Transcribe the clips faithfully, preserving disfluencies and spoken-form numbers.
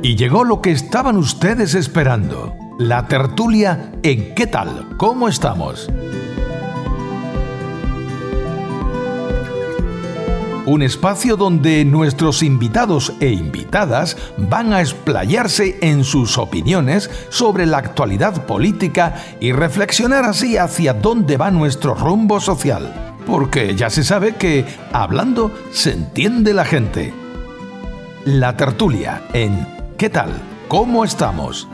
Y llegó lo que estaban ustedes esperando, la tertulia en ¿Qué tal? ¿Cómo estamos? Un espacio donde nuestros invitados e invitadas van a explayarse en sus opiniones sobre la actualidad política y reflexionar así hacia dónde va nuestro rumbo social. Porque ya se sabe que hablando se entiende la gente. La tertulia en ¿Qué tal? ¿Cómo estamos?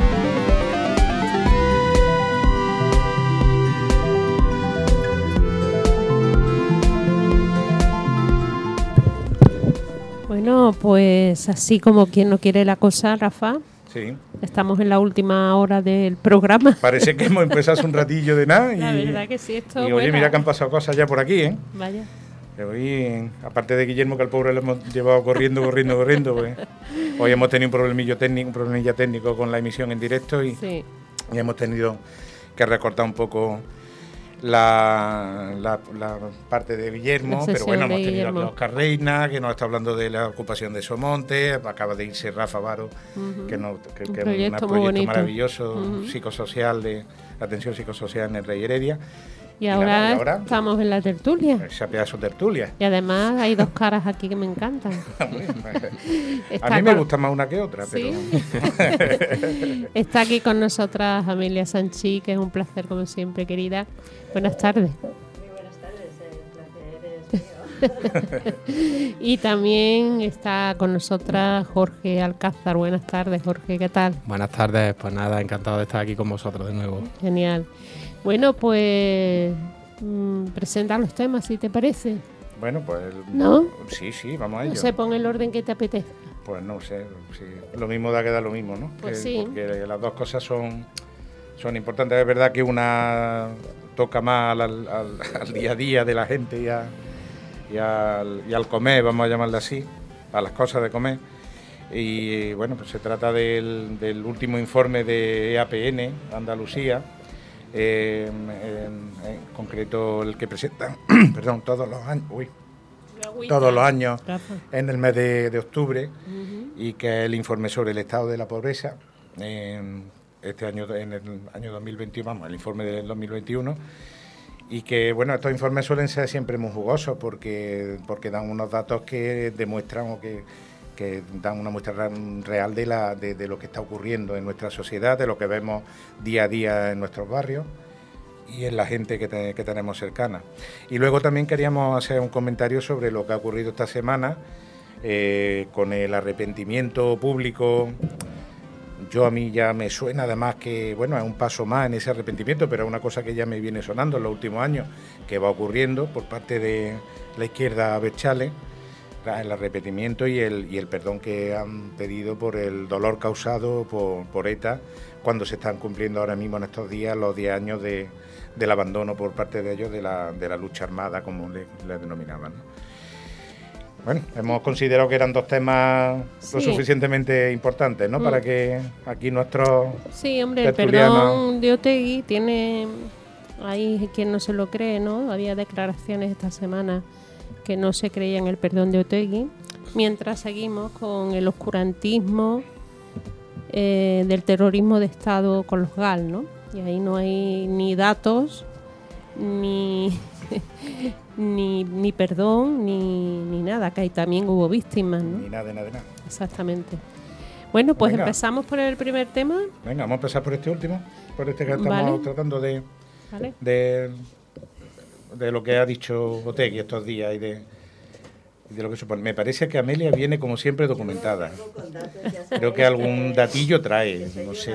Bueno, pues así como quien no quiere la cosa, Rafa. Sí. Estamos en la última hora del programa. Parece que hemos empezado hace un ratillo de nada. Y, la verdad que sí, esto Y oye, mira que han pasado cosas ya por aquí, ¿eh? Vaya. Que hoy, aparte de Guillermo, que al pobre lo hemos llevado corriendo, corriendo, corriendo, pues hoy hemos tenido un problemillo técnico, un problemilla técnico con la emisión en directo y, sí. y hemos tenido que recortar un poco La, la, la parte de Guillermo, pero bueno, hemos tenido aquí a Oscar Reina, que nos está hablando de la ocupación de Somonte, acaba de irse Rafa Varo, uh-huh. que, no, que, que es un proyecto maravilloso, uh-huh. psicosocial, de atención psicosocial en el Rey Heredia. Y, y, ahora, nada, y ahora estamos en la tertulia. Esa pedazo de tertulia. Y además hay dos caras aquí que me encantan. A mí me con... gusta más una que otra, ¿sí? Pero... Está aquí con nosotras Amelia Sanchí, que es un placer como siempre, querida. Buenas tardes. Muy buenas tardes, el placer es mío. Y también está con nosotras Jorge Alcázar. Buenas tardes, Jorge, ¿qué tal? Buenas tardes, pues nada, encantado de estar aquí con vosotros de nuevo. Genial. Bueno, pues mmm, presenta los temas, si te parece. Bueno, pues... ¿No? Sí, sí, vamos a ello. No sé, pon el orden que te apetezca. Pues no sé, sí. Lo mismo da que da lo mismo, ¿no? Pues que, sí. Porque las dos cosas son, son importantes. Es verdad que una toca más al, al, al día a día de la gente y, a, y, al, y al comer, vamos a llamarle así, a las cosas de comer. Y bueno, pues se trata del, del último informe de E A P N, Andalucía, eh, en, en concreto el que presentan, perdón, todos los años, uy, todos los años en el mes de, de octubre, uh-huh. y que es el informe sobre el estado de la pobreza. Eh, este año, en el año dos mil veintiuno, vamos, el informe del dos mil veintiuno, y que, bueno, estos informes suelen ser siempre muy jugosos porque, porque dan unos datos que demuestran o que, que dan una muestra real de, la, de, de lo que está ocurriendo en nuestra sociedad, de lo que vemos día a día en nuestros barrios y en la gente que, te, que tenemos cercana. Y luego también queríamos hacer un comentario sobre lo que ha ocurrido esta semana eh, con el arrepentimiento público. Yo a mí ya me suena además que, bueno, es un paso más en ese arrepentimiento, pero es una cosa que ya me viene sonando en los últimos años, que va ocurriendo por parte de la izquierda Berchale, el arrepentimiento y el, y el perdón que han pedido por el dolor causado por, por ETA, cuando se están cumpliendo ahora mismo en estos días los diez años de, del abandono por parte de ellos de la, de la lucha armada, como le, le denominaban, ¿no? Bueno, hemos considerado que eran dos temas sí. lo suficientemente importantes, ¿no? Mm. Para que aquí nuestros Sí, hombre, el perdón de Otegi tiene... Hay quien no se lo cree, ¿no? Había declaraciones esta semana que no se creía en el perdón de Otegi, mientras seguimos con el oscurantismo eh, del terrorismo de Estado con los G A L, ¿no? Y ahí no hay ni datos, ni... Ni, ni perdón, ni, ni nada, que ahí también hubo víctimas, ¿no? Ni nada, de nada, de nada. Exactamente. Bueno, pues Venga. empezamos por el primer tema. Venga, vamos a empezar por este último, por este que estamos vale. tratando de, vale. de, de lo que ha dicho Otegi estos días y de, de lo que supone. Me parece que Amelia viene como siempre documentada. Creo que algún datillo trae, no sé.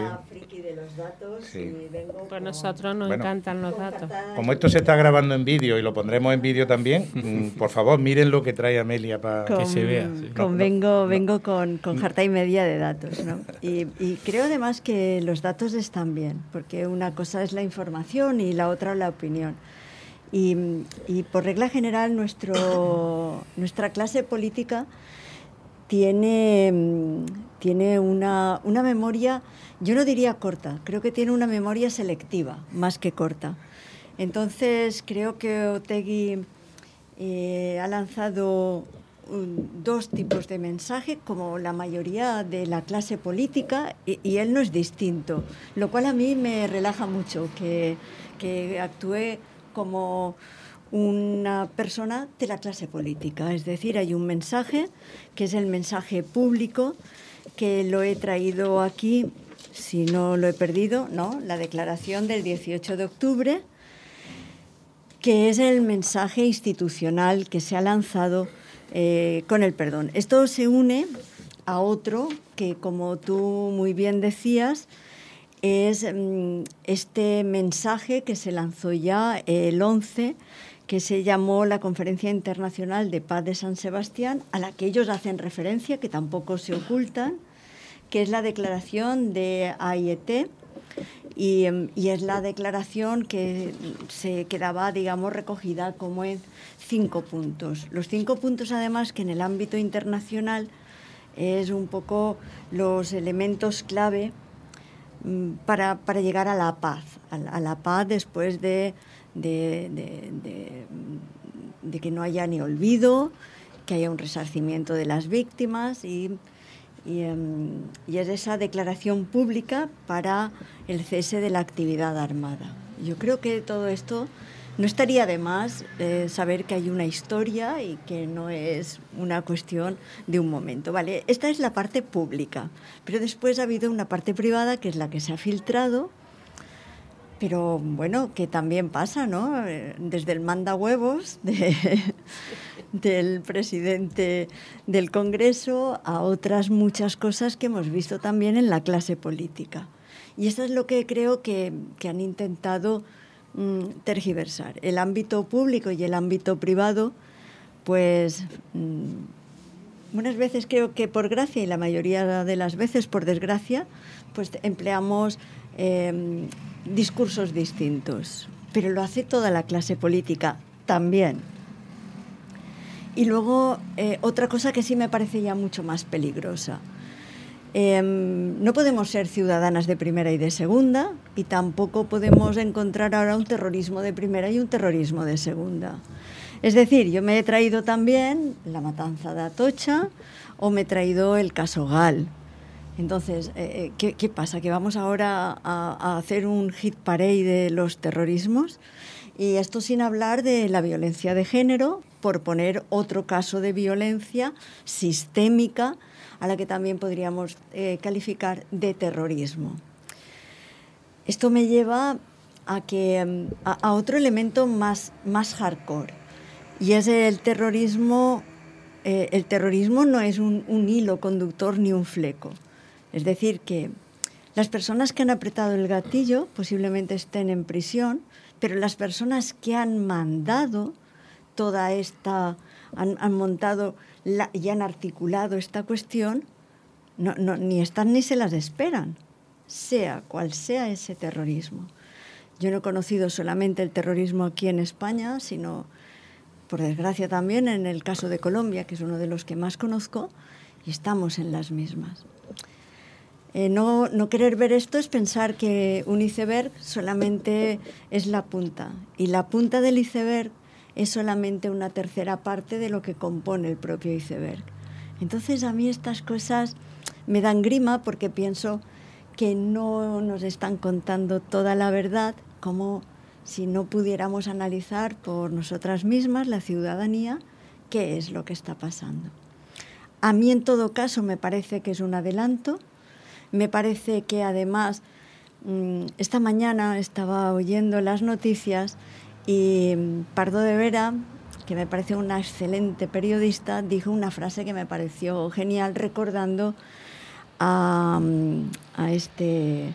Sí. Pues nosotros nos bueno, encantan los datos. Como esto se está grabando en vídeo y lo pondremos en vídeo también, por favor miren lo que trae Amelia para que se vea. Sí. Con no, vengo no, vengo no. con, con jarta y media de datos, ¿no? Y, y creo además que los datos están bien, porque una cosa es la información y la otra la opinión. Y, y por regla general nuestro, nuestra clase política tiene, tiene una, una memoria, yo no diría corta, creo que tiene una memoria selectiva más que corta. Entonces creo que Otegi eh, ha lanzado un, dos tipos de mensaje, como la mayoría de la clase política, y, y él no es distinto, lo cual a mí me relaja mucho, que, que actúe como una persona de la clase política. Es decir, hay un mensaje, que es el mensaje público, que lo he traído aquí, si no lo he perdido, ¿no? La declaración del dieciocho de octubre, que es el mensaje institucional que se ha lanzado eh, con el perdón. Esto se une a otro que, como tú muy bien decías, es mm, este mensaje que se lanzó ya el once, que se llamó la Conferencia Internacional de Paz de San Sebastián, a la que ellos hacen referencia, que tampoco se ocultan, que es la declaración de A I E T, y, y es la declaración que se quedaba, digamos, recogida como en cinco puntos. Los cinco puntos, además, que en el ámbito internacional es un poco los elementos clave para, para llegar a la paz, a la, a la paz después de, de, de, de, de que no haya ni olvido, que haya un resarcimiento de las víctimas y... Y, um, y es esa declaración pública para el cese de la actividad armada. Yo creo que todo esto no estaría de más eh, saber que hay una historia y que no es una cuestión de un momento. Vale, esta es la parte pública, pero después ha habido una parte privada que es la que se ha filtrado, pero bueno, que también pasa, ¿no? Desde el mandahuevos de... del presidente del Congreso a otras muchas cosas que hemos visto también en la clase política. Y eso es lo que creo que, que han intentado mmm, tergiversar. El ámbito público y el ámbito privado, pues mmm, unas veces creo que por gracia y la mayoría de las veces por desgracia, pues empleamos eh, discursos distintos. Pero lo hace toda la clase política también. Y luego, eh, otra cosa que sí me parece ya mucho más peligrosa. Eh, no podemos ser ciudadanas de primera y de segunda, y tampoco podemos encontrar ahora un terrorismo de primera y un terrorismo de segunda. Es decir, yo me he traído también la matanza de Atocha o me he traído el caso Gal. Entonces, eh, ¿qué, ¿qué pasa? ¿Que vamos ahora a, a hacer un hit parade de los terrorismos? Y esto sin hablar de la violencia de género, por poner otro caso de violencia sistémica a la que también podríamos eh, calificar de terrorismo. Esto me lleva a, que, a, a otro elemento más, más hardcore, y es el terrorismo. Eh, el terrorismo no es un, un hilo conductor ni un fleco. Es decir, que las personas que han apretado el gatillo posiblemente estén en prisión, pero las personas que han mandado toda esta, han, han montado la, y han articulado esta cuestión, no, no, ni están ni se las esperan, sea cual sea ese terrorismo. Yo no he conocido solamente el terrorismo aquí en España, sino, por desgracia, también en el caso de Colombia, que es uno de los que más conozco, y estamos en las mismas. Eh, no, no querer ver esto es pensar que un iceberg solamente es la punta, y la punta del iceberg es solamente una tercera parte de lo que compone el propio iceberg. Entonces a mí estas cosas me dan grima porque pienso que no nos están contando toda la verdad, como si no pudiéramos analizar por nosotras mismas, la ciudadanía, qué es lo que está pasando. A mí en todo caso me parece que es un adelanto. Me parece que además esta mañana estaba oyendo las noticias y Pardo de Vera, que me parece una excelente periodista, dijo una frase que me pareció genial, recordando a, a este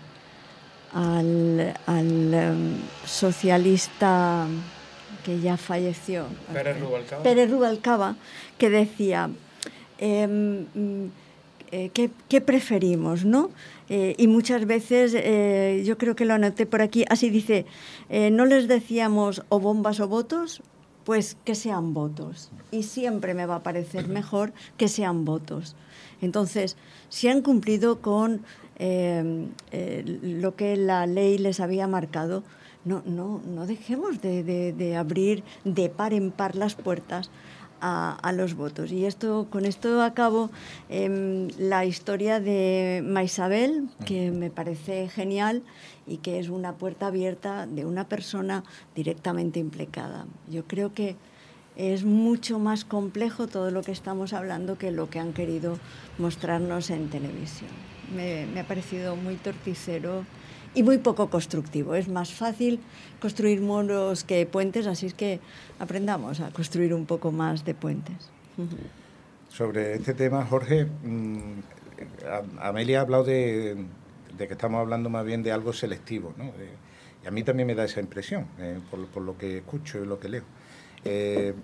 al, al um, socialista que ya falleció, Pérez Rubalcaba, Pérez Rubalcaba, que decía eh, Eh, ¿qué, ¿qué preferimos, no? Eh, y muchas veces, eh, yo creo que lo anoté por aquí, así dice, eh, no les decíamos o bombas o votos, pues que sean votos. Y siempre me va a parecer mejor que sean votos. Entonces, si han cumplido con eh, eh, lo que la ley les había marcado, no, no, no dejemos de, de, de abrir de par en par las puertas a, a los votos. Y esto, con esto acabo eh, la historia de Maisabel, que me parece genial y que es una puerta abierta de una persona directamente implicada. Yo creo que es mucho más complejo todo lo que estamos hablando que lo que han querido mostrarnos en televisión. Me, me ha parecido muy torticero y muy poco constructivo. Es más fácil construir muros que puentes, así es que aprendamos a construir un poco más de puentes. Sobre este tema, Jorge, Amelia ha hablado de, de que estamos hablando más bien de algo selectivo, ¿no? De, y a mí también me da esa impresión, eh, por, por lo que escucho y lo que leo. Eh,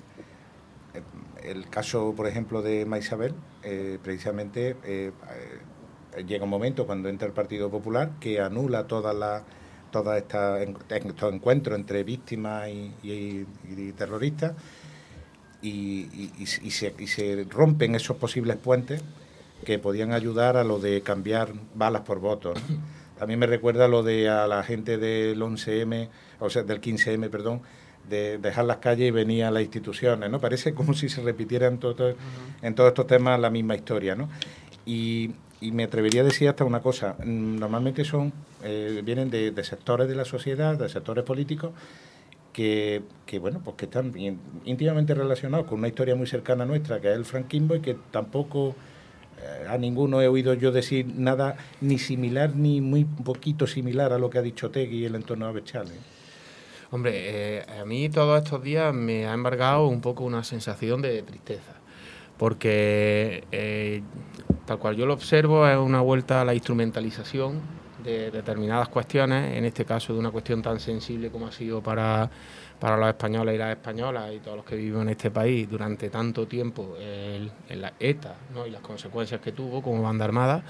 el caso, por ejemplo, de Maisabel, eh, precisamente eh, eh, llega un momento cuando entra el Partido Popular que anula toda la, toda esta, estos encuentros entre víctimas y, y, y terroristas y, y, y, y, se, y se rompen esos posibles puentes que podían ayudar a lo de cambiar balas por votos, ¿no? También me recuerda lo de a la gente del once eme, o sea, del quince eme, perdón, de dejar las calles y venir a las instituciones, ¿no? Parece como si se repitiera en, todo, en todos estos temas la misma historia, ¿no? Y, y me atrevería a decir hasta una cosa, normalmente son eh, vienen de, de sectores de la sociedad, de sectores políticos, que, que bueno, pues que están íntimamente relacionados con una historia muy cercana a nuestra, que es el franquismo, y que tampoco eh, a ninguno he oído yo decir nada ni similar ni muy poquito similar a lo que ha dicho Otegui y el entorno de Abertzale. Hombre, eh, a mí todos estos días me ha embargado un poco una sensación de tristeza, porque eh, tal cual yo lo observo es una vuelta a la instrumentalización de determinadas cuestiones, en este caso de una cuestión tan sensible como ha sido para, para los españoles y las españolas y todos los que viven en este país durante tanto tiempo el, el la ETA, ¿no? Y las consecuencias que tuvo como banda armada.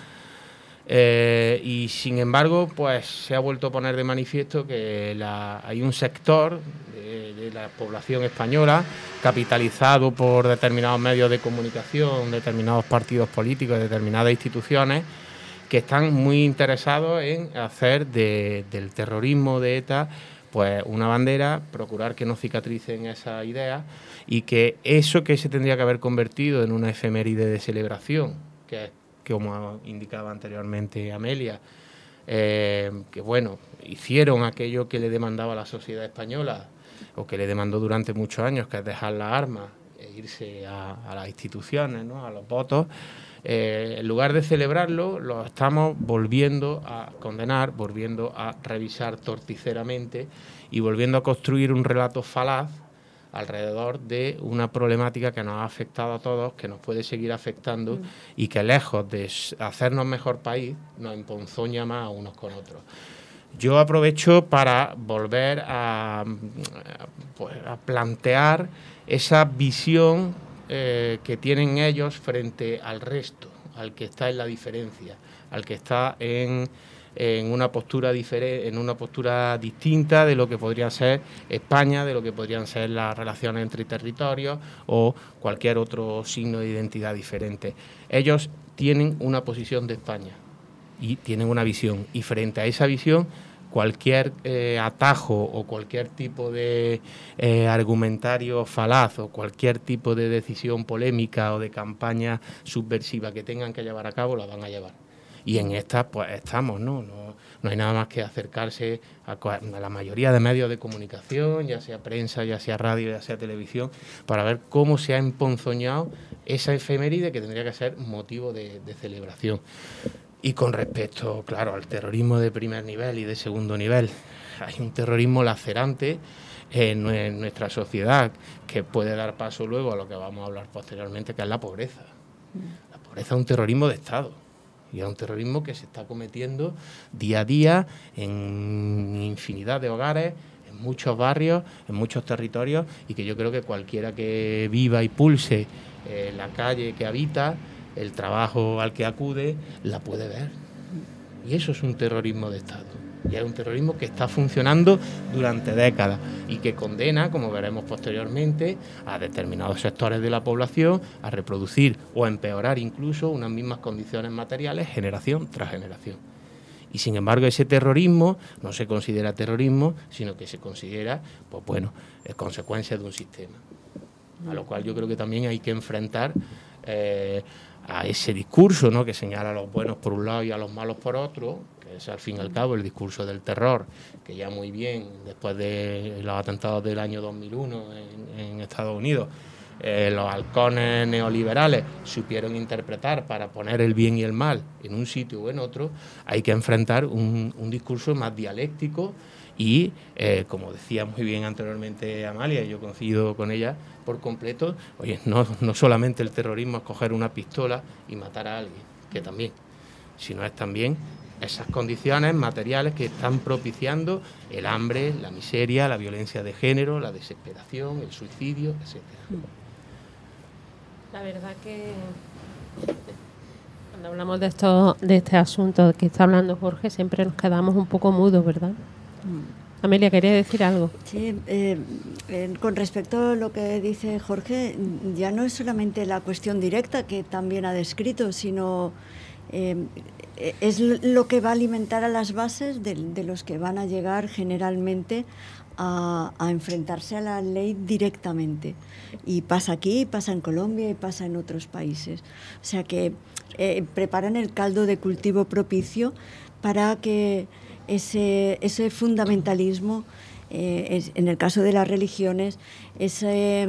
Eh, y sin embargo, pues se ha vuelto a poner de manifiesto que la, hay un sector de, de la población española capitalizado por determinados medios de comunicación, determinados partidos políticos, determinadas instituciones que están muy interesados en hacer de, del terrorismo de ETA pues una bandera, procurar que no cicatricen esas ideas y que eso que se tendría que haber convertido en una efeméride de celebración, que es como indicaba anteriormente Amelia, eh, que bueno, hicieron aquello que le demandaba la sociedad española o que le demandó durante muchos años, que es dejar las armas e irse a, a las instituciones, ¿no? A los votos. Eh, en lugar de celebrarlo, lo estamos volviendo a condenar, volviendo a revisar torticeramente y volviendo a construir un relato falaz alrededor de una problemática que nos ha afectado a todos, que nos puede seguir afectando mm. y que lejos de hacernos mejor país, nos emponzoña más a unos con otros. Yo aprovecho para volver a, pues, a plantear esa visión eh, que tienen ellos frente al resto, al que está en la diferencia, al que está en... en una postura diferente, en una postura distinta de lo que podría ser España, de lo que podrían ser las relaciones entre territorios o cualquier otro signo de identidad diferente. Ellos tienen una posición de España y tienen una visión, y frente a esa visión cualquier eh, atajo o cualquier tipo de eh, argumentario falaz o cualquier tipo de decisión polémica o de campaña subversiva que tengan que llevar a cabo la van a llevar. Y en estas pues estamos, ¿no? No, no hay nada más que acercarse a, a la mayoría de medios de comunicación, ya sea prensa, ya sea radio, ya sea televisión, para ver cómo se ha emponzoñado esa efeméride que tendría que ser motivo de, de celebración. Y con respecto, claro, al terrorismo de primer nivel y de segundo nivel, hay un terrorismo lacerante en, en nuestra sociedad que puede dar paso luego a lo que vamos a hablar posteriormente, que es la pobreza. La pobreza es un terrorismo de Estado. Y es un terrorismo que se está cometiendo día a día en infinidad de hogares, en muchos barrios, en muchos territorios, y que yo creo que cualquiera que viva y pulse eh, la calle que habita, el trabajo al que acude, la puede ver. Y eso es un terrorismo de Estado. Y es un terrorismo que está funcionando durante décadas y que condena, como veremos posteriormente, a determinados sectores de la población a reproducir o a empeorar incluso unas mismas condiciones materiales generación tras generación. Y sin embargo ese terrorismo no se considera terrorismo, sino que se considera, pues bueno, es consecuencia de un sistema. a lo cual yo creo que también hay que enfrentar eh, a ese discurso, ¿no?, que señala a los buenos por un lado y a los malos por otro, que es al fin y al cabo el discurso del terror, que ya muy bien, después de los atentados del año dos mil uno en, en Estados Unidos, eh, los halcones neoliberales supieron interpretar para poner el bien y el mal en un sitio o en otro. Hay que enfrentar un, un discurso más dialéctico y, eh, como decía muy bien anteriormente Amalia, y yo coincido con ella por completo, oye, no, no solamente el terrorismo es coger una pistola y matar a alguien, que también, sino es también esas condiciones materiales que están propiciando el hambre, la miseria, la violencia de género, la desesperación, el suicidio, etcétera. La verdad que cuando hablamos de esto, de este asunto que está hablando Jorge, siempre nos quedamos un poco mudos, ¿verdad? Mm. Amelia, ¿quería decir algo? Sí, eh, eh, con respecto a lo que dice Jorge, ya no es solamente la cuestión directa que también ha descrito, sino eh, es lo que va a alimentar a las bases de, de los que van a llegar generalmente a, a enfrentarse a la ley directamente. Y pasa aquí, pasa en Colombia y pasa en otros países. O sea que eh, preparan el caldo de cultivo propicio para que ese, ese fundamentalismo, eh, es, en el caso de las religiones, ese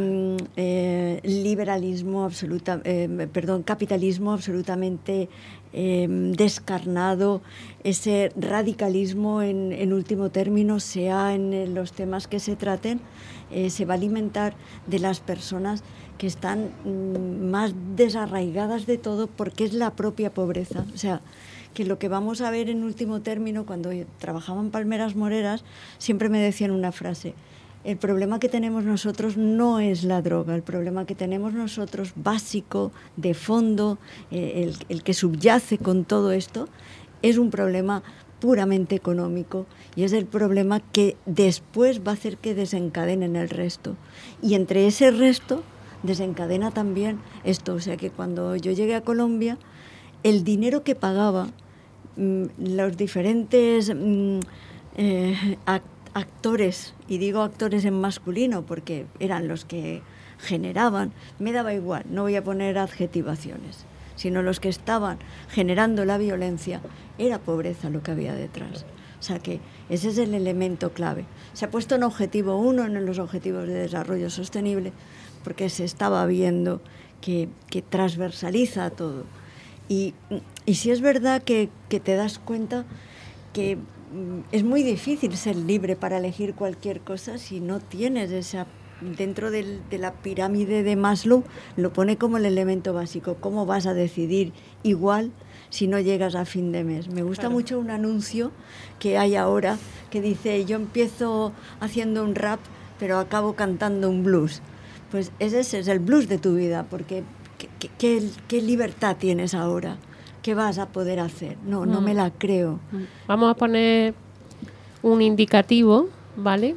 eh, liberalismo absoluta, eh, perdón, capitalismo absolutamente eh, descarnado, ese radicalismo en, en último término, sea en los temas que se traten, eh, se va a alimentar de las personas que están mm, más desarraigadas de todo, porque es la propia pobreza. O sea, que lo que vamos a ver en último término, cuando trabajaba en Palmeras Moreras, siempre me decían una frase: el problema que tenemos nosotros no es la droga, el problema que tenemos nosotros, básico, de fondo, eh, el, el que subyace con todo esto, es un problema puramente económico, y es el problema que después va a hacer que desencadenen el resto. Y entre ese resto desencadena también esto. O sea que cuando yo llegué a Colombia, el dinero que pagaba mmm, los diferentes mmm, eh, actores, y digo actores en masculino porque eran los que generaban, me daba igual, no voy a poner adjetivaciones, sino los que estaban generando la violencia, era pobreza lo que había detrás. O sea que ese es el elemento clave. Se ha puesto en objetivo uno en los objetivos de desarrollo sostenible porque se estaba viendo que, que transversaliza todo. Y, y sí es verdad que, que te das cuenta que mm, es muy difícil ser libre para elegir cualquier cosa si no tienes esa... Dentro del, de la pirámide de Maslow lo pone como el elemento básico. ¿Cómo vas a decidir igual si no llegas a fin de mes? Me gusta claro. mucho un anuncio que hay ahora que dice: yo empiezo haciendo un rap pero acabo cantando un blues. Pues ese es el blues de tu vida, porque ¿qué, qué, qué libertad tienes ahora? ¿Qué vas a poder hacer? No, no, no me la creo. Vamos a poner un indicativo, ¿vale?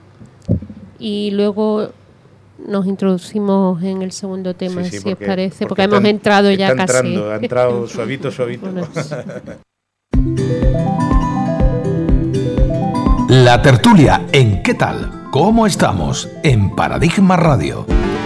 Y luego nos introducimos en el segundo tema, sí, sí, si porque, os parece, porque, porque hemos están, entrado ya está casi. Entrando, ha entrado suavito, suavito. Bueno, La tertulia en ¿Qué tal? ¿Cómo estamos? En Paradigma Radio.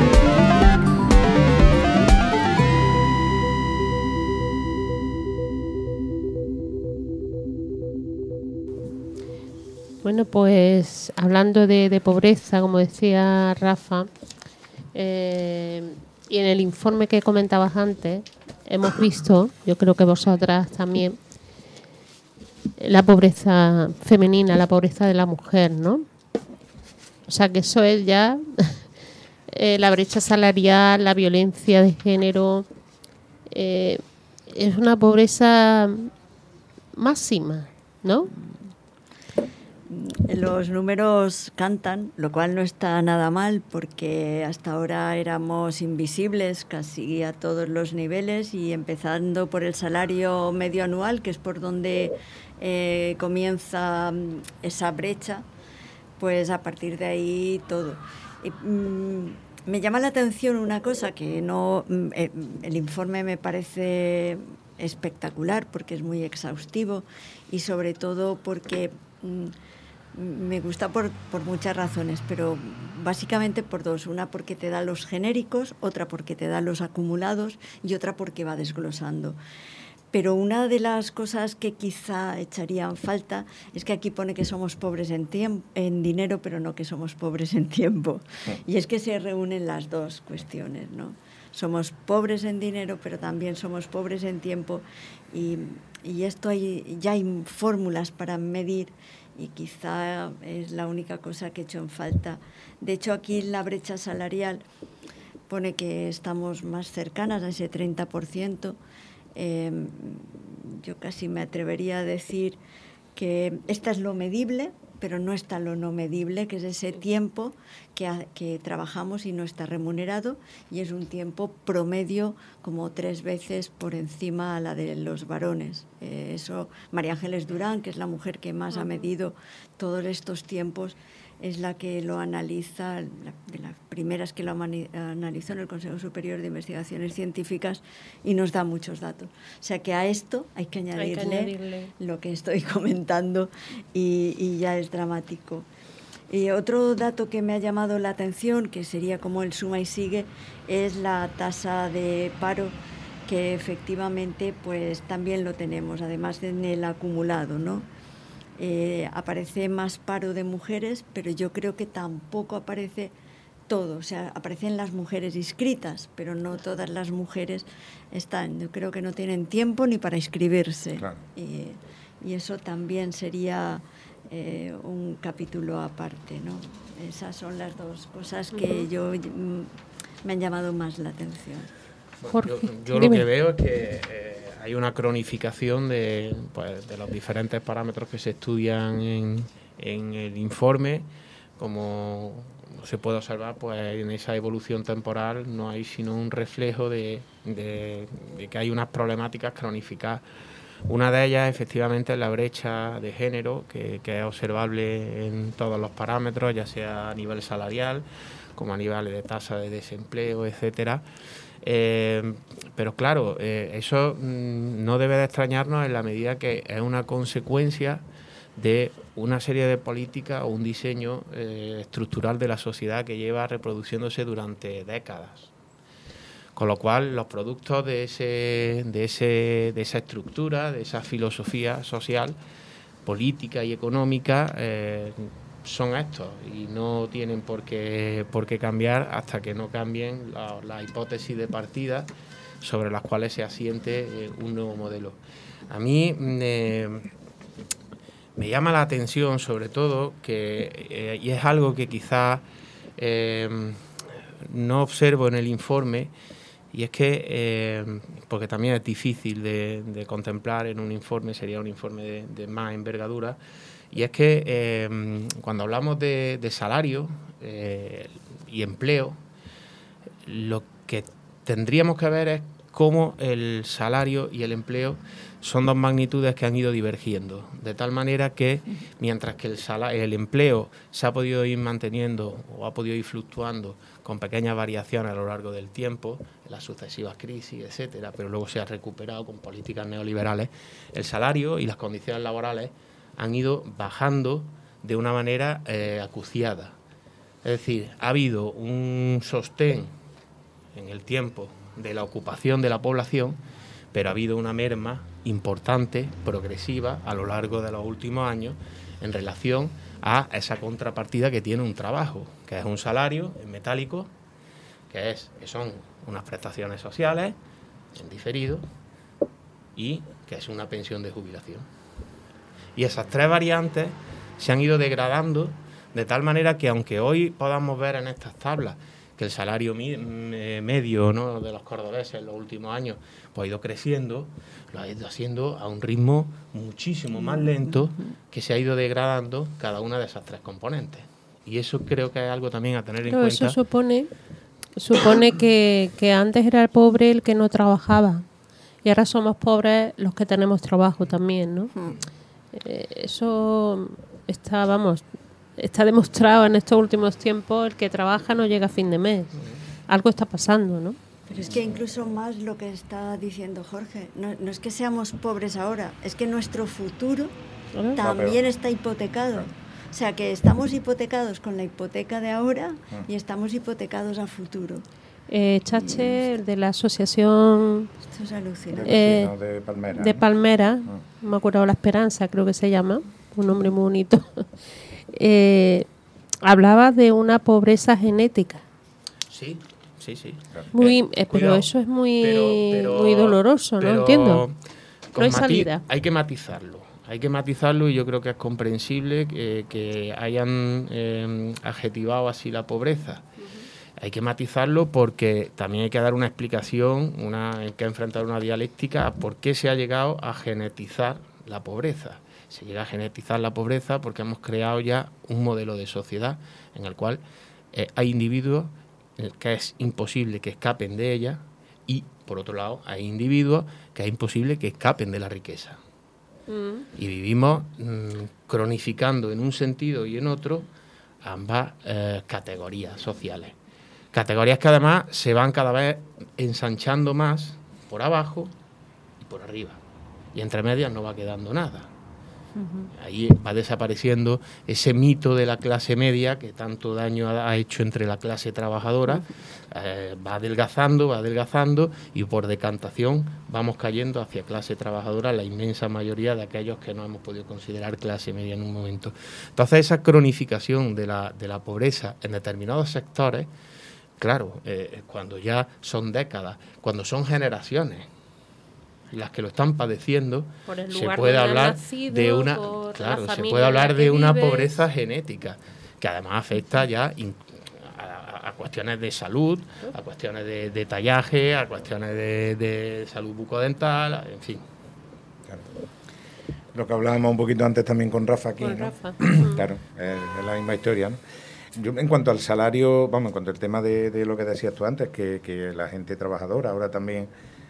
Bueno, pues hablando de, de pobreza, como decía Rafa, eh, y en el informe que comentabas antes, hemos visto, yo creo que vosotras también, la pobreza femenina, la pobreza de la mujer, ¿no? O sea, que eso es ya eh, la brecha salarial, la violencia de género, eh, es una pobreza máxima, ¿no? Los números cantan, lo cual no está nada mal, porque hasta ahora éramos invisibles casi a todos los niveles, y empezando por el salario medio anual, que es por donde eh, comienza esa brecha, pues a partir de ahí todo. Y, mm, me llama la atención una cosa que no, eh, el informe me parece espectacular porque es muy exhaustivo, y sobre todo porque mm, me gusta por, por muchas razones, pero básicamente por dos. Una porque te da los genéricos, otra porque te da los acumulados y otra porque va desglosando. Pero una de las cosas que quizá echarían falta es que aquí pone que somos pobres en, tiemp- en dinero, pero no que somos pobres en tiempo. Y es que se reúnen las dos cuestiones, ¿no? Somos pobres en dinero, pero también somos pobres en tiempo. Y, y esto hay, ya hay fórmulas para medir y quizá es la única cosa que he hecho en falta. De hecho, aquí la brecha salarial pone que estamos más cercanas a ese treinta por ciento. Eh, yo casi me atrevería a decir que esta es lo medible, pero no está lo no medible, que es ese tiempo que, ha, que trabajamos y no está remunerado, y es un tiempo promedio como tres veces por encima a la de los varones. Eh, eso, María Ángeles Durán, que es la mujer que más ha medido todos estos tiempos, es la que lo analiza, la, de las primeras que lo mani, analizó en el Consejo Superior de Investigaciones Científicas, y nos da muchos datos. O sea que a esto hay que añadirle, hay que añadirle. lo que estoy comentando y, y ya es dramático. Y otro dato que me ha llamado la atención, que sería como el suma y sigue, es la tasa de paro, que efectivamente pues también lo tenemos, además en el acumulado, ¿no? Eh, aparece más paro de mujeres, pero yo creo que tampoco aparece todo, o sea, aparecen las mujeres inscritas, pero no todas las mujeres están, yo creo que no tienen tiempo ni para inscribirse. Claro. Y, y eso también sería eh, un capítulo aparte, ¿no? Esas son las dos cosas que yo mm, me han llamado más la atención. Bueno, yo, yo lo que veo es que eh, hay una cronificación de, pues, de los diferentes parámetros que se estudian en, en el informe. Como se puede observar, pues en esa evolución temporal no hay sino un reflejo de, de, de que hay unas problemáticas cronificadas. Una de ellas, efectivamente, es la brecha de género, que, que es observable en todos los parámetros, ya sea a nivel salarial, como a nivel de tasa de desempleo, etcétera. Eh, pero claro, eh, eso mmm, no debe de extrañarnos en la medida que es una consecuencia de una serie de políticas o un diseño eh, estructural de la sociedad que lleva reproduciéndose durante décadas. Con lo cual, los productos de, ese, de, ese, de esa estructura, de esa filosofía social, política y económica, eh, son estos y no tienen por qué, por qué cambiar hasta que no cambien las la hipótesis de partida sobre las cuales se asiente eh, un nuevo modelo. A mí eh, me llama la atención sobre todo que, eh, y es algo que quizás eh, no observo en el informe, y es que, eh, porque también es difícil de, de contemplar en un informe, sería un informe de, de más envergadura, y es que eh, cuando hablamos de, de salario eh, y empleo, lo que tendríamos que ver es cómo el salario y el empleo son dos magnitudes que han ido divergiendo, de tal manera que mientras que el, salario, el empleo se ha podido ir manteniendo o ha podido ir fluctuando con pequeñas variaciones a lo largo del tiempo, en las sucesivas crisis, etcétera, pero luego se ha recuperado con políticas neoliberales, el salario y las condiciones laborales han ido bajando de una manera eh, acuciada. Es decir, ha habido un sostén en el tiempo de la ocupación de la población, pero ha habido una merma importante, progresiva, a lo largo de los últimos años, en relación a esa contrapartida que tiene un trabajo, que es un salario en metálico, que, es, que son unas prestaciones sociales en diferido y que es una pensión de jubilación. Y esas tres variantes se han ido degradando de tal manera que, aunque hoy podamos ver en estas tablas que el salario mi, medio, ¿no?, de los cordobeses en los últimos años pues ha ido creciendo, lo ha ido haciendo a un ritmo muchísimo más lento, que se ha ido degradando cada una de esas tres componentes. Y eso creo que es algo también a tener en Pero cuenta. Eso supone, supone que, que antes era el pobre el que no trabajaba, y ahora somos pobres los que tenemos trabajo también, ¿no? Hmm. Eh, eso está, vamos, está demostrado en estos últimos tiempos. El que trabaja no llega a fin de mes. Algo está pasando, ¿no? Pero es que incluso más lo que está diciendo Jorge, no, no es que seamos pobres ahora, es que nuestro futuro ¿Eh? también no, pero... está hipotecado. O sea que estamos hipotecados con la hipoteca de ahora y estamos hipotecados a futuro. Eh, Chache, de la asociación Esto es alucinante. eh, de Palmera. de Palmera, me ha curado la esperanza, creo que se llama, un nombre muy bonito, eh, hablaba de una pobreza genética. Sí, sí, sí. Muy, Eh, eh, pero cuidado, eso es muy, pero- pero- muy doloroso, ¿no? pero Entiendo. con No hay matiz- salida. Hay que matizarlo. Hay que matizarlo y yo creo que es comprensible que, que hayan eh, adjetivado así la pobreza. Hay que matizarlo porque también hay que dar una explicación, una, hay que enfrentar una dialéctica a por qué se ha llegado a genetizar la pobreza. Se llega a genetizar la pobreza porque hemos creado ya un modelo de sociedad en el cual eh, hay individuos que es imposible que escapen de ella y, por otro lado, hay individuos que es imposible que escapen de la riqueza. Mm. Y vivimos mmm, cronificando en un sentido y en otro ambas eh, categorías sociales. Categorías que además se van cada vez ensanchando más por abajo y por arriba. Y entre medias no va quedando nada. Uh-huh. Ahí va desapareciendo ese mito de la clase media que tanto daño ha, ha hecho entre la clase trabajadora. Uh-huh. Eh, va adelgazando, va adelgazando y por decantación vamos cayendo hacia clase trabajadora la inmensa mayoría de aquellos que no hemos podido considerar clase media en un momento. Entonces esa cronificación de la, de la pobreza en determinados sectores, claro, eh, cuando ya son décadas, cuando son generaciones las que lo están padeciendo, se puede hablar nacido, de una, claro, se puede hablar de una vives. pobreza genética que además afecta ya a, a cuestiones de salud, a cuestiones de, de tallaje, a cuestiones de, de salud bucodental, en fin. Claro. Lo que hablábamos un poquito antes también con Rafa aquí, con ¿no? Rafa. Claro, es, es la misma historia, ¿no? Yo, en cuanto al salario, vamos, en cuanto al tema de, de lo que decías tú antes, que, que la gente trabajadora ahora también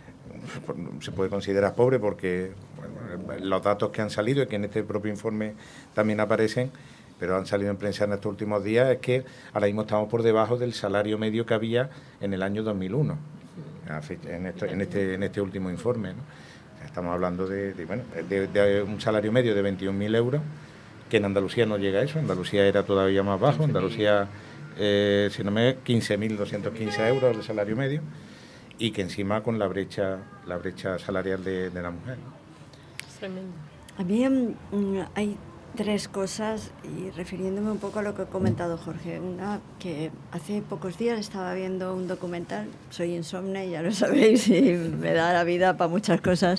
se puede considerar pobre porque bueno, los datos que han salido y que en este propio informe también aparecen, pero han salido en prensa en estos últimos días, es que ahora mismo estamos por debajo del salario medio que había en el año dos mil uno, en este, en este, en este último informe, ¿no? Estamos hablando de, de, bueno, de, de un salario medio de veintiún mil euros, que en Andalucía no llega a eso, Andalucía era todavía más bajo, Andalucía, eh, si no me quince mil doscientos quince euros de salario medio, y que encima con la brecha la brecha salarial de, de la mujer, ¿no? Tremendo. A mí um, hay tres cosas, y refiriéndome un poco a lo que ha comentado Jorge. Una, que hace pocos días estaba viendo un documental, soy insomne, ya lo sabéis, y me da la vida para muchas cosas.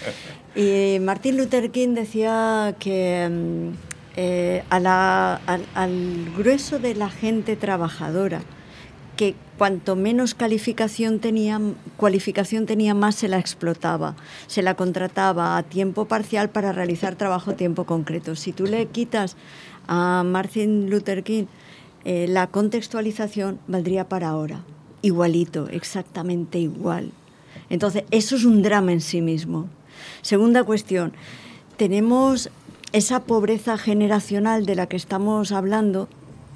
Y Martin Luther King decía que um, eh, a la, al, al grueso de la gente trabajadora, que cuanto menos calificación tenía, cualificación tenía, más se la explotaba, se la contrataba a tiempo parcial para realizar trabajo a tiempo concreto. Si tú le quitas a Martin Luther King eh, la contextualización, valdría para ahora, igualito, exactamente igual. Entonces, eso es un drama en sí mismo. Segunda cuestión, tenemos esa pobreza generacional de la que estamos hablando.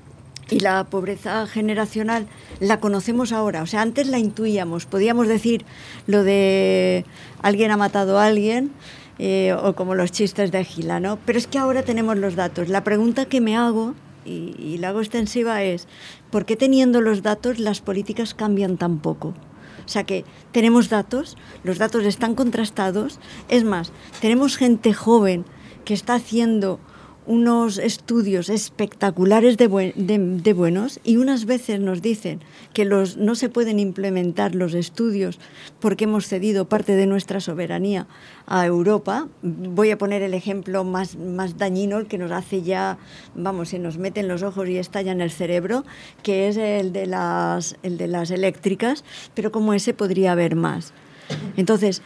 Y la pobreza generacional la conocemos ahora, o sea, antes la intuíamos, podíamos decir lo de alguien ha matado a alguien, eh, o como los chistes de Gila, ¿no? Pero es que ahora tenemos los datos. La pregunta que me hago, y, y la hago extensiva, es ¿por qué teniendo los datos las políticas cambian tan poco? O sea que tenemos datos, los datos están contrastados, es más, tenemos gente joven que está haciendo unos estudios espectaculares de, buen, de, de buenos, y unas veces nos dicen que los, no se pueden implementar los estudios porque hemos cedido parte de nuestra soberanía a Europa. Voy a poner el ejemplo más, más dañino, el que nos hace ya, vamos, se nos mete en los ojos y estalla en el cerebro, que es el de las, el de las eléctricas, pero como ese podría haber más. Entonces,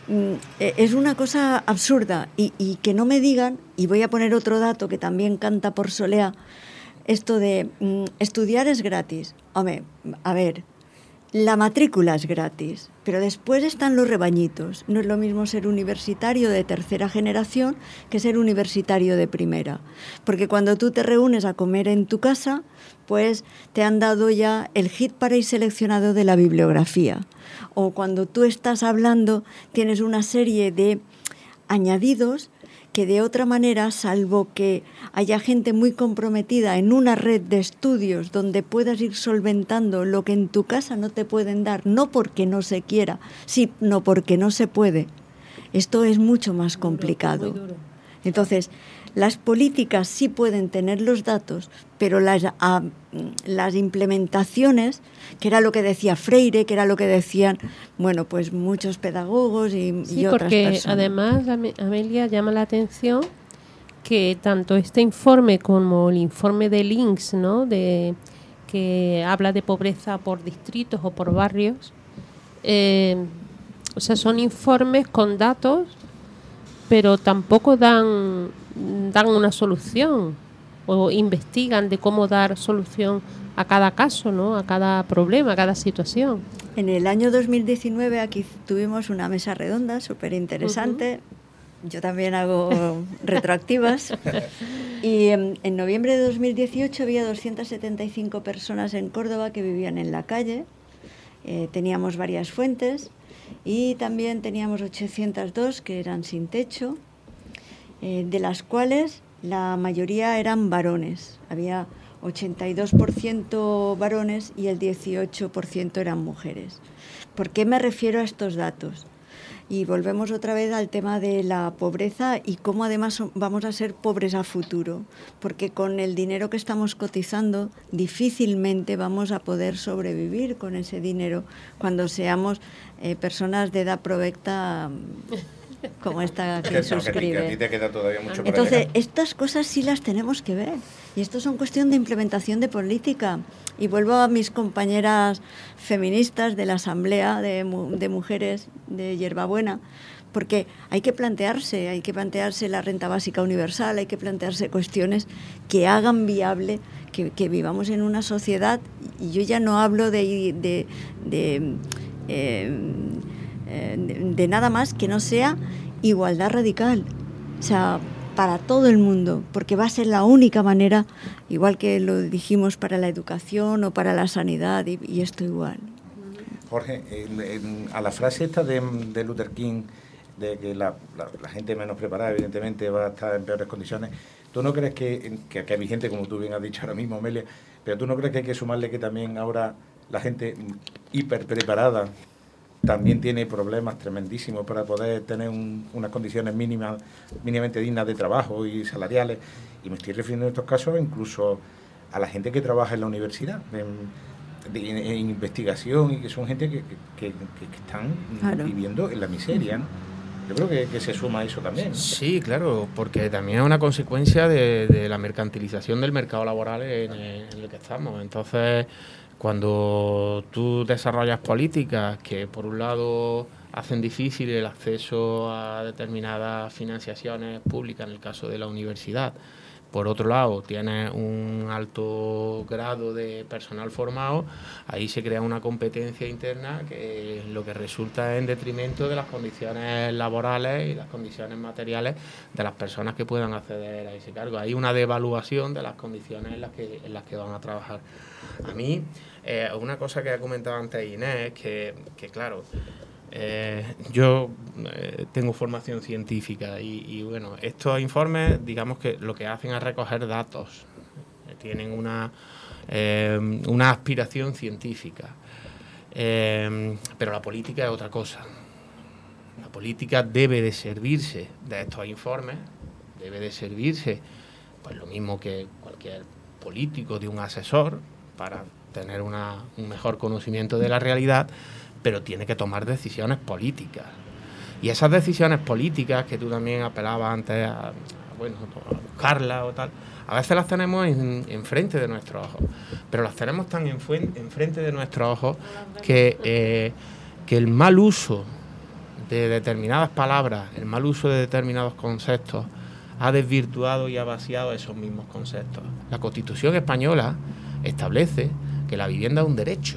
es una cosa absurda, y, y que no me digan, y voy a poner otro dato que también canta por Solea, esto de mm, estudiar es gratis. Hombre, a ver, la matrícula es gratis, pero después están los rebañitos. No es lo mismo ser universitario de tercera generación que ser universitario de primera, porque cuando tú te reúnes a comer en tu casa, pues te han dado ya el hit para ir seleccionado de la bibliografía. O cuando tú estás hablando, tienes una serie de añadidos que de otra manera, salvo que haya gente muy comprometida en una red de estudios donde puedas ir solventando lo que en tu casa no te pueden dar, no porque no se quiera, sino porque no se puede, esto es mucho más complicado. Duro, muy duro. Entonces, las políticas sí pueden tener los datos, pero las, a, las implementaciones, que era lo que decía Freire, que era lo que decían, bueno, pues muchos pedagogos y, sí, y otras porque personas. Además, Amelia, llama la atención que tanto este informe como el informe de Links, ¿no?, de, que habla de pobreza por distritos o por barrios, eh, o sea, son informes con datos, pero tampoco dan, dan una solución o investigan de cómo dar solución a cada caso, ¿no?, a cada problema, a cada situación. En el año dos mil diecinueve aquí tuvimos una mesa redonda súper interesante. Uh-huh. Yo también hago retroactivas. Y en, en noviembre de dos mil dieciocho había doscientas setenta y cinco personas en Córdoba que vivían en la calle. Eh, teníamos varias fuentes y también teníamos ochocientas dos que eran sin techo, eh, de las cuales la mayoría eran varones. Había ochenta y dos por ciento varones y el dieciocho por ciento eran mujeres. ¿Por qué me refiero a estos datos? Y volvemos otra vez al tema de la pobreza y cómo además vamos a ser pobres a futuro, porque con el dinero que estamos cotizando difícilmente vamos a poder sobrevivir con ese dinero cuando seamos eh, personas de edad provecta como esta que, que suscribe. No, que a ti te queda todavía mucho por Entonces, llegar. Estas cosas sí las tenemos que ver. Y esto son cuestión de implementación de política. Y vuelvo a mis compañeras feministas de la Asamblea de, de Mujeres de Hierbabuena, porque hay que plantearse, hay que plantearse la renta básica universal, hay que plantearse cuestiones que hagan viable que, que vivamos en una sociedad. Y yo ya no hablo de... de, de eh, De, de nada más que no sea igualdad radical, o sea, para todo el mundo, porque va a ser la única manera, igual que lo dijimos para la educación o para la sanidad, y, y esto igual. Jorge, en, en, a la frase esta de, de Luther King, de que la, la, la gente menos preparada evidentemente va a estar en peores condiciones, ¿tú no crees que, que, que hay gente, como tú bien has dicho ahora mismo, Amelia, pero tú no crees que hay que sumarle que también ahora la gente hiper preparada también tiene problemas tremendísimos para poder tener un, unas condiciones mínimas, mínimamente dignas de trabajo y salariales? Y me estoy refiriendo en estos casos incluso a la gente que trabaja en la universidad, en, de, en, en investigación, y que son gente que, que, que, que están claro. viviendo en la miseria, ¿no? Yo creo que, que se suma a eso también, ¿no? Sí, claro, porque también es una consecuencia de, de la mercantilización del mercado laboral en el, en el que estamos. Entonces, cuando tú desarrollas políticas que, por un lado, hacen difícil el acceso a determinadas financiaciones públicas, en el caso de la universidad, por otro lado, tienes un alto grado de personal formado, ahí se crea una competencia interna que lo que resulta en detrimento de las condiciones laborales y las condiciones materiales de las personas que puedan acceder a ese cargo. Hay una devaluación de las condiciones en las que, en las que van a trabajar. A mí, eh, una cosa que ha comentado antes Inés, que, que claro, eh, yo eh, tengo formación científica y, y bueno, estos informes, digamos que lo que hacen es recoger datos, eh, tienen una, eh, una aspiración científica, eh, pero la política es otra cosa. La política debe de servirse de estos informes, debe de servirse, pues lo mismo que cualquier político, de un asesor, para tener una, un mejor conocimiento de la realidad, pero tiene que tomar decisiones políticas. Y esas decisiones políticas que tú también apelabas antes a, a, bueno, a buscarlas o tal, a veces las tenemos en, enfrente de nuestros ojos, pero las tenemos tan enfrente de nuestros ojos que, eh, que el mal uso de determinadas palabras, el mal uso de determinados conceptos, ha desvirtuado y ha vaciado esos mismos conceptos. La Constitución española establece que la vivienda es un derecho.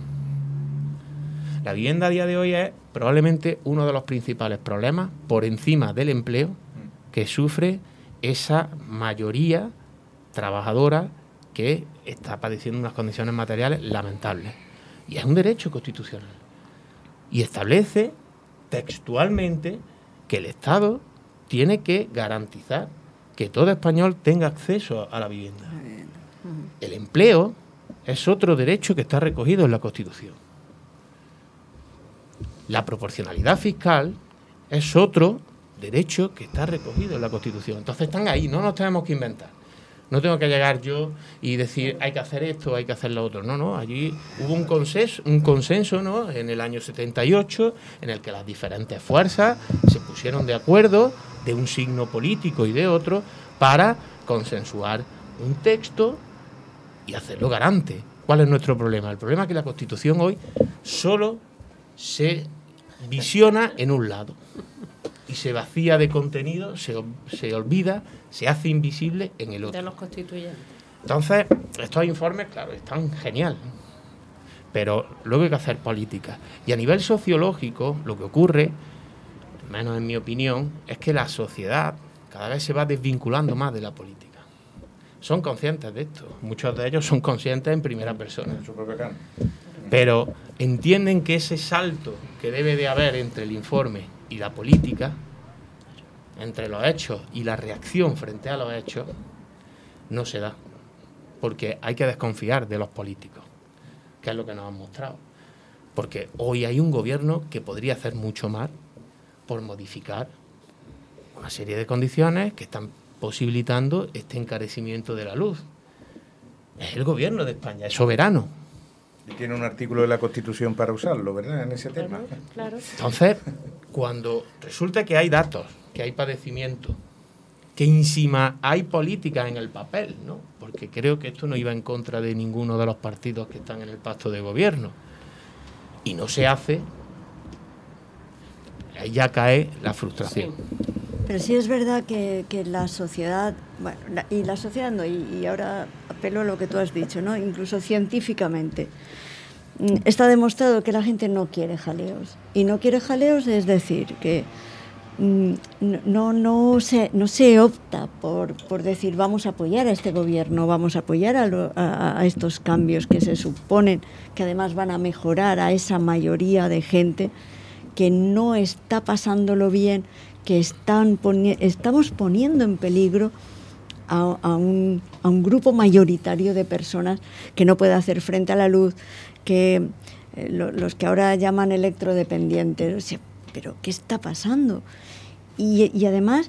La vivienda a día de hoy es probablemente uno de los principales problemas, por encima del empleo, que sufre esa mayoría trabajadora que está padeciendo unas condiciones materiales lamentables. Y es un derecho constitucional. Y establece textualmente que el Estado tiene que garantizar que todo español tenga acceso a la vivienda. El empleo es otro derecho que está recogido en la Constitución. La proporcionalidad fiscal es otro derecho que está recogido en la Constitución. Entonces están ahí, no nos tenemos que inventar. No tengo que llegar yo y decir hay que hacer esto, hay que hacer lo otro. No, no, allí hubo un consenso, un consenso, ¿no?, en el año setenta y ocho, en el que las diferentes fuerzas se pusieron de acuerdo, de un signo político y de otro, para consensuar un texto y hacerlo garante. ¿Cuál es nuestro problema? El problema es que la Constitución hoy solo se visiona en un lado y se vacía de contenido, se, se olvida, se hace invisible en el otro. De los constituyentes. Entonces, estos informes, claro, están genial, pero luego hay que hacer política. Y a nivel sociológico, lo que ocurre, al menos en mi opinión, es que la sociedad cada vez se va desvinculando más de la política. Son conscientes de esto. Muchos de ellos son conscientes en primera persona. En su propia carne. Pero entienden que ese salto que debe de haber entre el informe y la política, entre los hechos y la reacción frente a los hechos, no se da. Porque hay que desconfiar de los políticos, que es lo que nos han mostrado. Porque hoy hay un gobierno que podría hacer mucho más por modificar una serie de condiciones que están posibilitando este encarecimiento de la luz. Es el gobierno de España, es soberano. Y tiene un artículo de la Constitución para usarlo, ¿verdad?, en ese tema. Claro. Entonces, cuando resulta que hay datos, que hay padecimiento, que encima hay política en el papel, ¿no?, porque creo que esto no iba en contra de ninguno de los partidos que están en el pacto de gobierno, y no se hace, ahí ya cae la frustración. Sí. Pero sí es verdad que, que la sociedad, bueno, la, y la sociedad no, y, y ahora apelo a lo que tú has dicho, ¿no?, incluso científicamente, está demostrado que la gente no quiere jaleos. Y no quiere jaleos es decir, que no, no, se, no se opta por, por decir vamos a apoyar a este gobierno, vamos a apoyar a, lo, a, a estos cambios que se suponen que además van a mejorar a esa mayoría de gente que no está pasándolo bien, que están poni- estamos poniendo en peligro a, a, un, a un grupo mayoritario de personas que no puede hacer frente a la luz, que eh, lo, los que ahora llaman electrodependientes. O sea, ¿pero qué está pasando? Y, y además,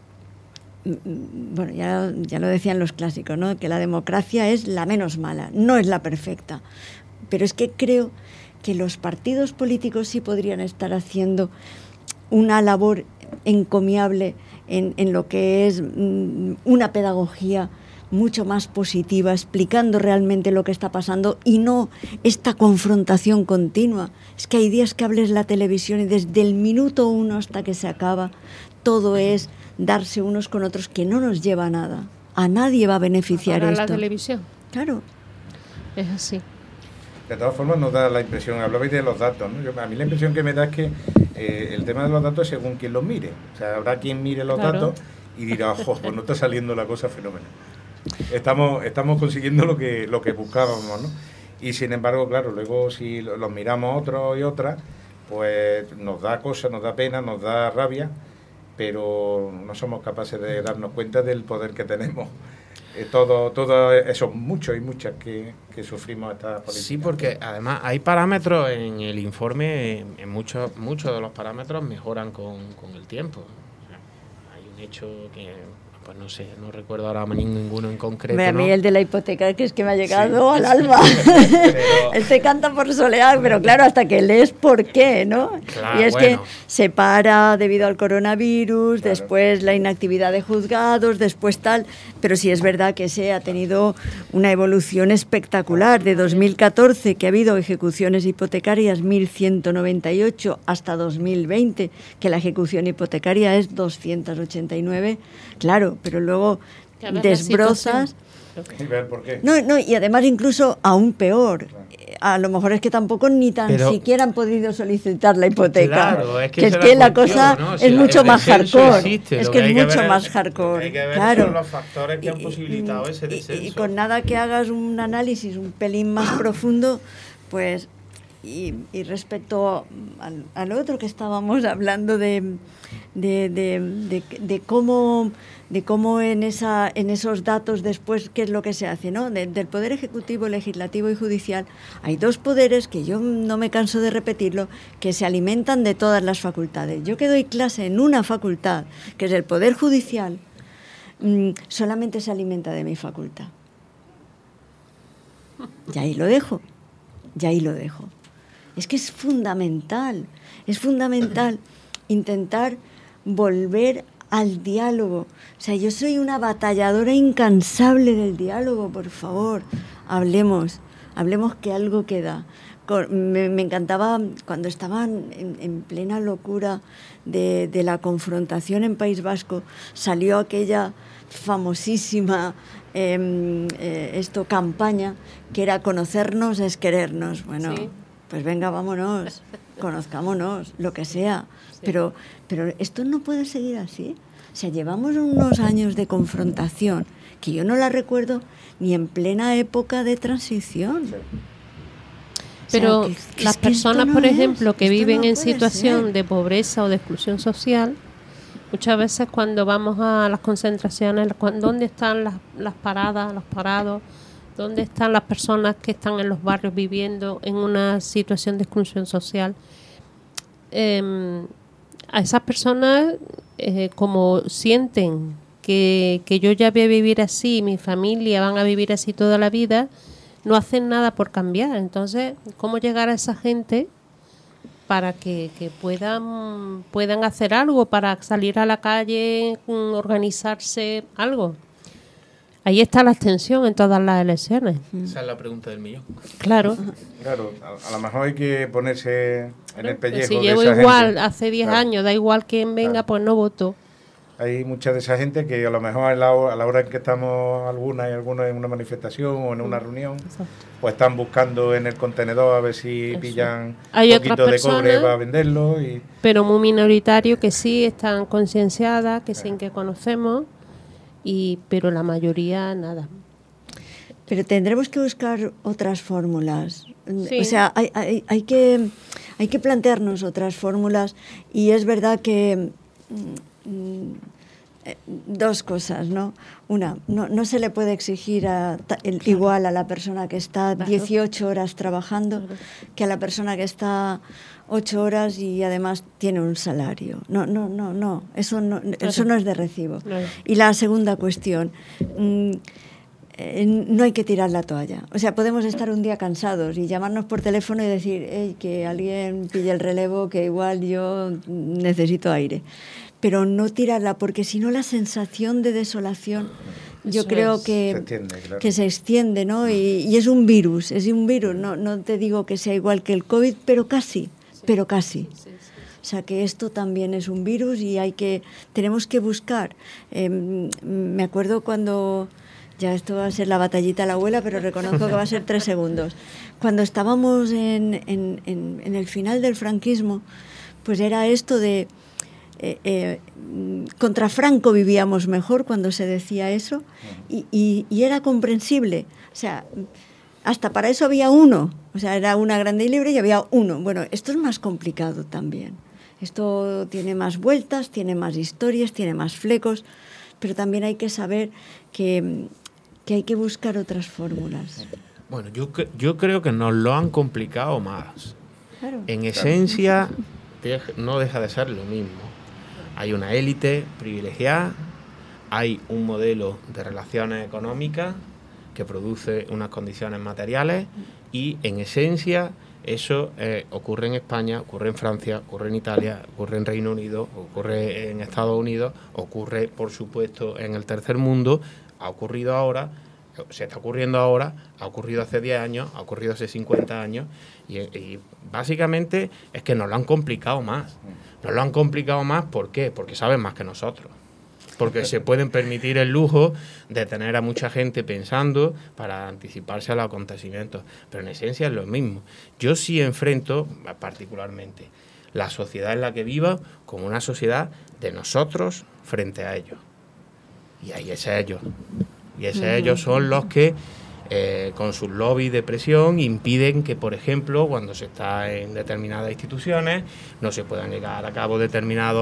bueno, ya, ya lo decían los clásicos, ¿no?, que la democracia es la menos mala, no es la perfecta. Pero es que creo que los partidos políticos sí podrían estar haciendo una labor encomiable en, en lo que es mm, una pedagogía mucho más positiva, explicando realmente lo que está pasando y no esta confrontación continua. Es que hay días que hables la televisión y desde el minuto uno hasta que se acaba, todo es darse unos con otros, que no nos lleva a nada. A nadie va a beneficiar Para esto. la televisión. Claro. Es así. De todas formas nos da la impresión, hablabais de los datos, ¿no? Yo, a mí la impresión que me da es que eh, el tema de los datos es según quien los mire. O sea, habrá quien mire los Claro. datos y dirá, ojo, pues no está saliendo la cosa fenomenal. Estamos, estamos consiguiendo lo que, lo que buscábamos, ¿no? Y sin embargo, claro, luego si los miramos otros y otras, pues nos da cosa, nos da pena, nos da rabia, pero no somos capaces de darnos cuenta del poder que tenemos. Eh, todo, todo esos muchos y muchas que, que sufrimos esta política. Sí, porque además hay parámetros en el informe, en muchos muchos de los parámetros mejoran con, con el tiempo. O sea, hay un hecho que, pues no sé, no recuerdo ahora ninguno en concreto. A mí ¿no? el de la hipoteca, que es que me ha llegado Sí. al alma. Pero- Él se canta por solear, pero claro, hasta que lees por qué, ¿no? Claro, y es bueno. que se para debido al coronavirus, Claro. después la inactividad de juzgados, después tal, pero sí es verdad que se ha tenido una evolución espectacular. De dos mil catorce, que ha habido ejecuciones hipotecarias mil ciento noventa y ocho, hasta dos mil veinte, que la ejecución hipotecaria es doscientos ochenta y nueve, claro, pero luego Que a ver la desbrozas. Y ver por qué. No, no, y además incluso aún peor. Eh, A lo mejor es que tampoco ni tan Pero- siquiera han podido solicitar la hipoteca. Claro, es que que esa es es que la la cuestión, cosa ¿no? es Si la- mucho el más descenso hardcore. existe, Es lo que que es hay que mucho ver más es- hardcore. Hay que ver Claro. son los factores que han posibilitado ese Y- y- descenso. Y, con nada que hagas un análisis un pelín más profundo, pues, y, y respecto al, al otro que estábamos hablando de, de, de, de, de cómo, de cómo en, esa, en esos datos después qué es lo que se hace, ¿no? De, del Poder Ejecutivo, Legislativo y Judicial hay dos poderes que yo no me canso de repetirlo, que se alimentan de todas las facultades. Yo que doy clase en una facultad, que es el Poder Judicial, mmm, solamente se alimenta de mi facultad. Y ahí lo dejo, y ahí lo dejo. Es que es fundamental, es fundamental intentar volver al diálogo. O sea, yo soy una batalladora incansable del diálogo, por favor, hablemos, hablemos que algo queda. Me, me encantaba cuando estaban en, en plena locura de, de la confrontación en País Vasco, salió aquella famosísima eh, eh, esto campaña que era conocernos es querernos. Bueno, sí. Pues venga, vámonos, conozcámonos, lo que sea. Sí. Pero, pero esto no puede seguir así. O sea, llevamos unos años de confrontación que yo no la recuerdo ni en plena época de transición. Sí. Pero o sea, que, las que personas, no por es, ejemplo, que viven no en situación ser. de pobreza o de exclusión social, muchas veces cuando vamos a las concentraciones, ¿dónde están las, las paradas, los parados? ¿Dónde están las personas que están en los barrios viviendo en una situación de exclusión social? Eh, a esas personas, eh, como sienten que, que yo ya voy a vivir así, mi familia van a vivir así toda la vida, no hacen nada por cambiar. Entonces, ¿cómo llegar a esa gente para que, que puedan, puedan hacer algo, para salir a la calle, organizarse, algo? Ahí está la abstención en todas las elecciones. Esa es la pregunta del millón. Claro. Claro, a, a lo mejor hay que ponerse en el pellejo si de llevo esa igual gente. hace diez Claro. años, da igual quién venga, claro. Pues no voto. Hay mucha de esa gente que a lo mejor a la, a la hora en que estamos algunas y algunos en una manifestación o en una reunión, exacto, pues están buscando en el contenedor a ver si eso, pillan un poquito de cobre para venderlo. Y... pero muy minoritario que sí están concienciadas, que sí que conocemos, y pero la mayoría nada. Pero tendremos que buscar otras fórmulas. Sí. O sea, hay, hay, hay, que, hay que plantearnos otras fórmulas, y es verdad que... dos cosas, ¿no? Una, no, no se le puede exigir a, el, claro, igual a la persona que está claro. dieciocho horas trabajando, claro, que a la persona que está ocho horas y además tiene un salario. No, no, no, no. Eso no, claro, eso no es de recibo. Claro. Y la segunda cuestión, mmm, eh, no hay que tirar la toalla. O sea, podemos estar un día cansados y llamarnos por teléfono y decir, hey, que alguien pille el relevo, que igual yo necesito aire. Pero no tirarla, porque si no la sensación de desolación yo Eso creo es. que, se extiende, claro. que se extiende, ¿no? Y, y es un virus, es un virus. No, no te digo que sea igual que el COVID, pero casi, sí. pero casi. Sí, sí, sí. O sea que esto también es un virus y hay que, tenemos que buscar. Eh, me acuerdo cuando, ya esto va a ser la batallita a la abuela, pero reconozco que va a ser tres segundos. Cuando estábamos en, en, en, en el final del franquismo, pues era esto de... Eh, eh, contra Franco vivíamos mejor cuando se decía eso, y, y, y era comprensible. O sea, hasta para eso había uno. O sea, era una grande y libre y había uno. Bueno, esto es más complicado también. Esto tiene más vueltas, tiene más historias, tiene más flecos, pero también hay que saber que, que hay que buscar otras fórmulas. Bueno, yo, yo creo que nos lo han complicado más. Claro. En esencia, no deja de ser lo mismo. Hay una élite privilegiada, hay un modelo de relaciones económicas que produce unas condiciones materiales y, en esencia, eso eh, ocurre en España, ocurre en Francia, ocurre en Italia, ocurre en Reino Unido, ocurre en Estados Unidos, ocurre, por supuesto, en el tercer mundo, ha ocurrido ahora, se está ocurriendo ahora, ha ocurrido hace diez años, ha ocurrido hace cincuenta años y, y básicamente es que nos lo han complicado más. Nos lo han complicado más, ¿por qué? Porque saben más que nosotros. Porque se pueden permitir el lujo de tener a mucha gente pensando para anticiparse a los acontecimientos. Pero en esencia es lo mismo. Yo sí enfrento, particularmente, la sociedad en la que viva como una sociedad de nosotros frente a ellos. Y ahí es ellos. Y esos uh-huh. ellos son los que, eh, con sus lobbies de presión, impiden que, por ejemplo, cuando se está en determinadas instituciones, no se puedan llegar a cabo determinados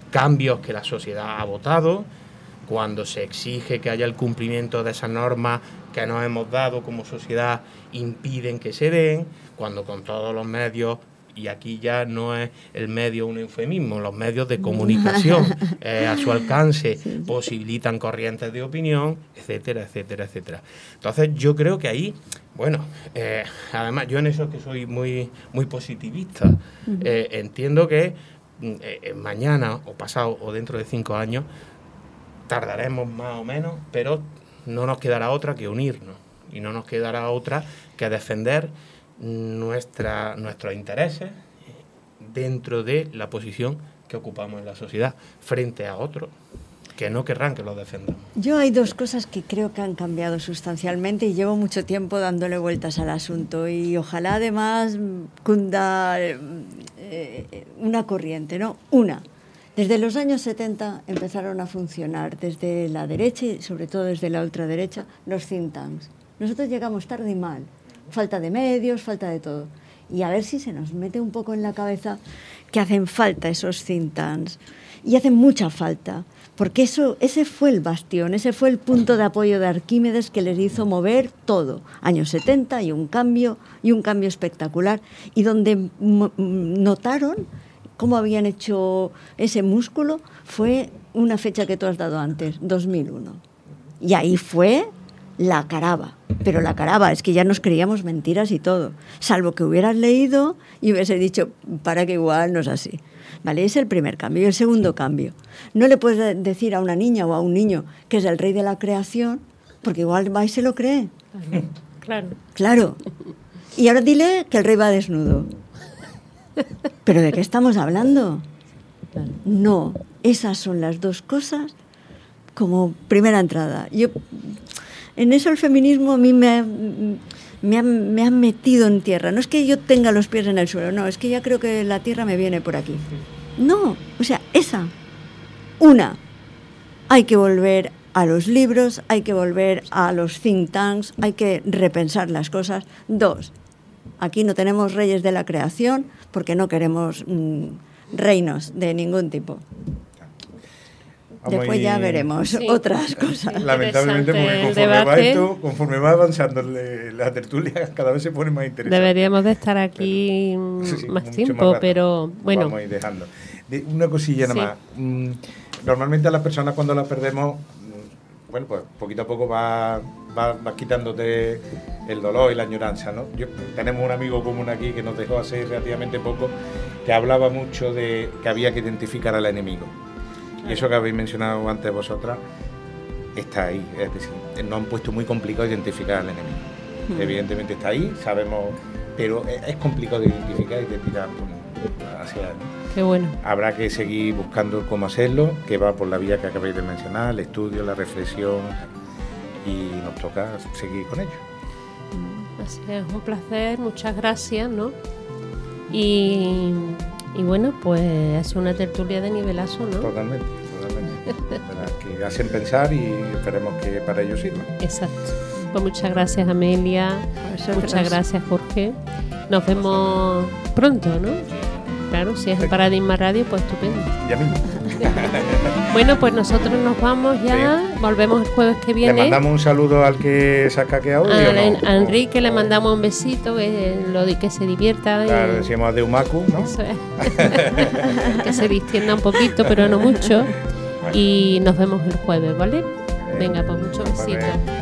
cambios que la sociedad ha votado, cuando se exige que haya el cumplimiento de esas normas que nos hemos dado como sociedad, impiden que se den, cuando con todos los medios, y aquí ya no es el medio un eufemismo, los medios de comunicación eh, a su alcance sí. posibilitan corrientes de opinión, etcétera, etcétera, etcétera. Entonces yo creo que ahí, bueno, eh, además yo en eso que soy muy, muy positivista, uh-huh. eh, entiendo que eh, mañana o pasado o dentro de cinco años tardaremos más o menos, pero no nos quedará otra que unirnos y no nos quedará otra que defender nuestra, nuestros intereses dentro de la posición que ocupamos en la sociedad frente a otros que no querrán que los defendamos. Yo hay dos cosas que creo que han cambiado sustancialmente y llevo mucho tiempo dándole vueltas al asunto y ojalá además cunda eh, una corriente, ¿no? Una, desde los años setenta empezaron a funcionar desde la derecha y sobre todo desde la ultraderecha los think tanks. Nosotros llegamos tarde y mal, falta de medios, falta de todo. Y a ver si se nos mete un poco en la cabeza que hacen falta esos think tanks. Y hacen mucha falta, porque eso, ese fue el bastión, ese fue el punto de apoyo de Arquímedes que les hizo mover todo. Años setenta y un cambio, y un cambio espectacular, y donde m- notaron cómo habían hecho ese músculo fue una fecha que tú has dado antes, dos mil uno. Y ahí fue la caraba, pero la caraba, es que ya nos creíamos mentiras y todo, salvo que hubieras leído y hubiese dicho, para que igual no es así. Vale, es el primer cambio. Y el segundo cambio, no le puedes decir a una niña o a un niño que es el rey de la creación, porque igual va y se lo cree. Claro. Claro. Y ahora dile que el rey va desnudo. ¿Pero de qué estamos hablando? No, esas son las dos cosas como primera entrada. Yo, en eso el feminismo a mí me ha, me, ha, me ha metido en tierra. No es que yo tenga los pies en el suelo, no, es que ya creo que la tierra me viene por aquí. No, o sea, esa. Una, hay que volver a los libros, hay que volver a los think tanks, hay que repensar las cosas. Dos, aquí no tenemos reyes de la creación porque no queremos mmm, reinos de ningún tipo. Después ya veremos sí. otras cosas. Lamentablemente, porque conforme va esto, conforme va avanzando la tertulia, cada vez se pone más interesante. Deberíamos de estar aquí pero, sí, más tiempo, más pero bueno. Vamos a ir dejando. Una cosilla nada sí. más. Normalmente a las personas cuando las perdemos, bueno, pues poquito a poco va, va, va quitándote el dolor y la añoranza, ¿no? Yo, tenemos un amigo común aquí que nos dejó hace relativamente poco, que hablaba mucho de que había que identificar al enemigo. Y eso que habéis mencionado antes vosotras está ahí, es decir, nos han puesto muy complicado identificar al enemigo. Mm. Evidentemente está ahí, sabemos, pero es complicado de identificar y de tirar hacia él. Qué bueno. Habrá que seguir buscando cómo hacerlo, que va por la vía que acabáis de mencionar, el estudio, la reflexión, y nos toca seguir con ello. Así es, un placer, muchas gracias, ¿no? Y... Y bueno, pues es una tertulia de nivelazo, ¿no? Totalmente, totalmente. Que hacen pensar y esperemos que para ellos sirva. Exacto. Pues muchas gracias, Amelia. Muchas gracias, Jorge. Nos vemos pronto, ¿no? Claro, si es en Paradigma Radio, pues estupendo. Ya mismo. Bueno, pues nosotros nos vamos ya, sí. Volvemos el jueves que viene. Le mandamos un saludo al que se ha caqueado. A, no? a Enrique le mandamos un besito, que, lo, que se divierta. Claro, y... decimos de Humacu, ¿no? Eso es. Que se distienda un poquito, pero no mucho. Bueno. Y nos vemos el jueves, ¿vale? Venga, pues muchos besitos.